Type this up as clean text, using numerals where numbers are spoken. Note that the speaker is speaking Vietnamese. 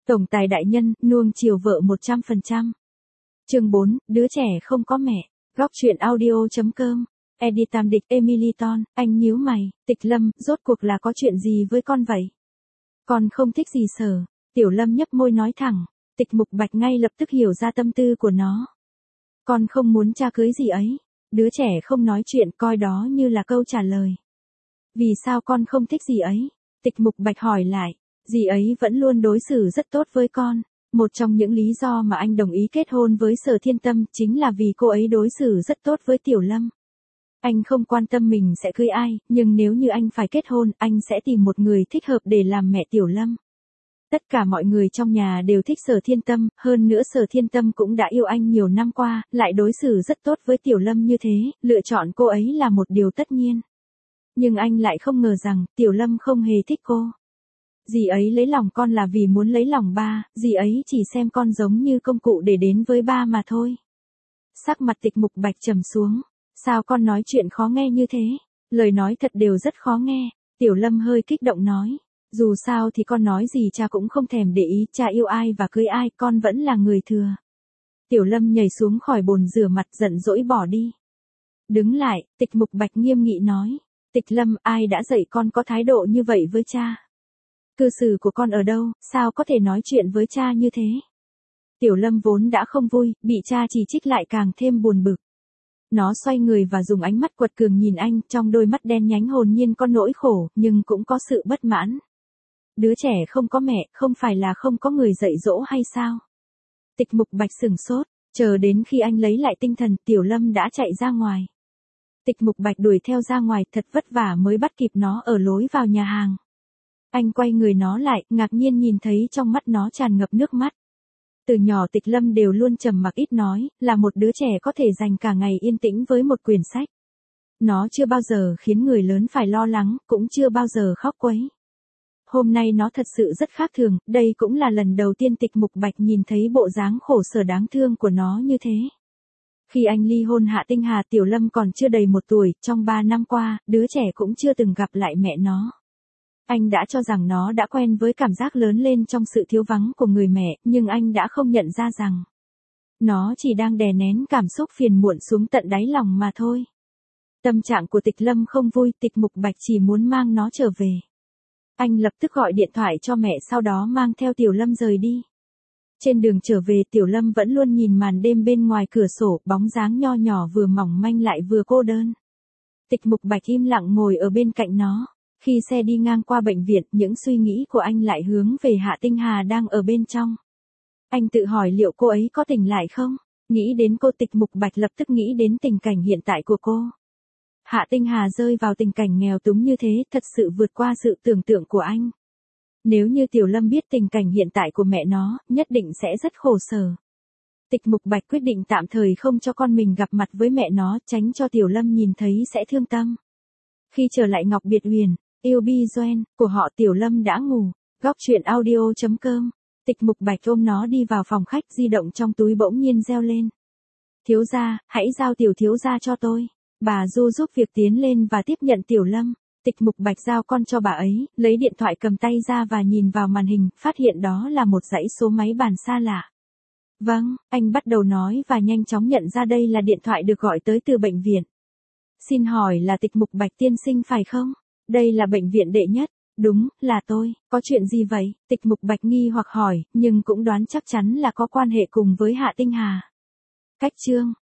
Tổng tài đại nhân, nuông chiều vợ 100%. Chương 4, đứa trẻ không có mẹ. Góc truyện audio.com. Edit Tam Địch, Emily Ton, anh nhíu mày, Tịch Lâm, rốt cuộc là có chuyện gì với con vậy? Con không thích gì Sở. Tiểu Lâm nhấp môi nói thẳng, Tịch Mục Bạch ngay lập tức hiểu ra tâm tư của nó. Con không muốn cha cưới gì ấy. Đứa trẻ không nói chuyện coi đó như là câu trả lời. Vì sao con không thích gì ấy? Tịch Mục Bạch hỏi lại. Dì ấy vẫn luôn đối xử rất tốt với con. Một trong những lý do mà anh đồng ý kết hôn với Sở Thiên Tâm chính là vì cô ấy đối xử rất tốt với Tiểu Lâm. Anh không quan tâm mình sẽ cưới ai, nhưng nếu như anh phải kết hôn, anh sẽ tìm một người thích hợp để làm mẹ Tiểu Lâm. Tất cả mọi người trong nhà đều thích Sở Thiên Tâm, hơn nữa Sở Thiên Tâm cũng đã yêu anh nhiều năm qua, lại đối xử rất tốt với Tiểu Lâm như thế, lựa chọn cô ấy là một điều tất nhiên. Nhưng anh lại không ngờ rằng, Tiểu Lâm không hề thích cô. Dì ấy lấy lòng con là vì muốn lấy lòng ba, dì ấy chỉ xem con giống như công cụ để đến với ba mà thôi. Sắc mặt Tịch Mục Bạch trầm xuống. Sao con nói chuyện khó nghe như thế? Lời nói thật đều rất khó nghe. Tiểu Lâm hơi kích động nói. Dù sao thì con nói gì cha cũng không thèm để ý, cha yêu ai và cưới ai, con vẫn là người thừa. Tiểu Lâm nhảy xuống khỏi bồn rửa mặt giận dỗi bỏ đi. Đứng lại, Tịch Mục Bạch nghiêm nghị nói. Tịch Lâm, ai đã dạy con có thái độ như vậy với cha? Cư xử của con ở đâu, sao có thể nói chuyện với cha như thế? Tiểu Lâm vốn đã không vui, bị cha chỉ trích lại càng thêm buồn bực. Nó xoay người và dùng ánh mắt quật cường nhìn anh, trong đôi mắt đen nhánh hồn nhiên có nỗi khổ, nhưng cũng có sự bất mãn. Đứa trẻ không có mẹ, không phải là không có người dạy dỗ hay sao? Tịch Mục Bạch sửng sốt, chờ đến khi anh lấy lại tinh thần, Tiểu Lâm đã chạy ra ngoài. Tịch Mục Bạch đuổi theo ra ngoài, thật vất vả mới bắt kịp nó ở lối vào nhà hàng. Anh quay người nó lại, ngạc nhiên nhìn thấy trong mắt nó tràn ngập nước mắt. Từ nhỏ Tịch Lâm đều luôn trầm mặc ít nói, là một đứa trẻ có thể dành cả ngày yên tĩnh với một quyển sách. Nó chưa bao giờ khiến người lớn phải lo lắng, cũng chưa bao giờ khóc quấy. Hôm nay nó thật sự rất khác thường, đây cũng là lần đầu tiên Tịch Mục Bạch nhìn thấy bộ dáng khổ sở đáng thương của nó như thế. Khi anh ly hôn Hạ Tinh Hà, Tiểu Lâm còn chưa đầy 1 tuổi, trong 3 năm qua, đứa trẻ cũng chưa từng gặp lại mẹ nó. Anh đã cho rằng nó đã quen với cảm giác lớn lên trong sự thiếu vắng của người mẹ, nhưng anh đã không nhận ra rằng nó chỉ đang đè nén cảm xúc phiền muộn xuống tận đáy lòng mà thôi. Tâm trạng của Tịch Lâm không vui, Tịch Mục Bạch chỉ muốn mang nó trở về. Anh lập tức gọi điện thoại cho mẹ, sau đó mang theo Tiểu Lâm rời đi. Trên đường trở về, Tiểu Lâm vẫn luôn nhìn màn đêm bên ngoài cửa sổ, bóng dáng nho nhỏ vừa mỏng manh lại vừa cô đơn. Tịch Mục Bạch im lặng ngồi ở bên cạnh nó. Khi xe đi ngang qua bệnh viện, những suy nghĩ của anh lại hướng về Hạ Tinh Hà đang ở bên trong. Anh tự hỏi liệu cô ấy có tỉnh lại không? Nghĩ đến cô, Tịch Mục Bạch lập tức nghĩ đến tình cảnh hiện tại của cô. Hạ Tinh Hà rơi vào tình cảnh nghèo túng như thế, thật sự vượt qua sự tưởng tượng của anh. Nếu như Tiểu Lâm biết tình cảnh hiện tại của mẹ nó, nhất định sẽ rất khổ sở. Tịch Mục Bạch quyết định tạm thời không cho con mình gặp mặt với mẹ nó, tránh cho Tiểu Lâm nhìn thấy sẽ thương tâm. Khi trở lại Ngọc Biệt Huyền, Yêu Bi Doen, của họ, Tiểu Lâm đã ngủ. Góc truyện audio.com. Tịch Mục Bạch ôm nó đi vào phòng khách, di động trong túi bỗng nhiên reo lên. Thiếu gia, hãy giao Tiểu thiếu gia cho tôi. Bà Du giúp việc tiến lên và tiếp nhận Tiểu Lâm. Tịch Mục Bạch giao con cho bà ấy, lấy điện thoại cầm tay ra và nhìn vào màn hình, phát hiện đó là một dãy số máy bàn xa lạ. Vâng, anh bắt đầu nói và nhanh chóng nhận ra đây là điện thoại được gọi tới từ bệnh viện. Xin hỏi là Tịch Mục Bạch tiên sinh phải không? Đây là bệnh viện đệ nhất. Đúng, là tôi. Có chuyện gì vậy? Tịch Mục Bạch nghi hoặc hỏi, nhưng cũng đoán chắc chắn là có quan hệ cùng với Hạ Tinh Hà. Cách chương.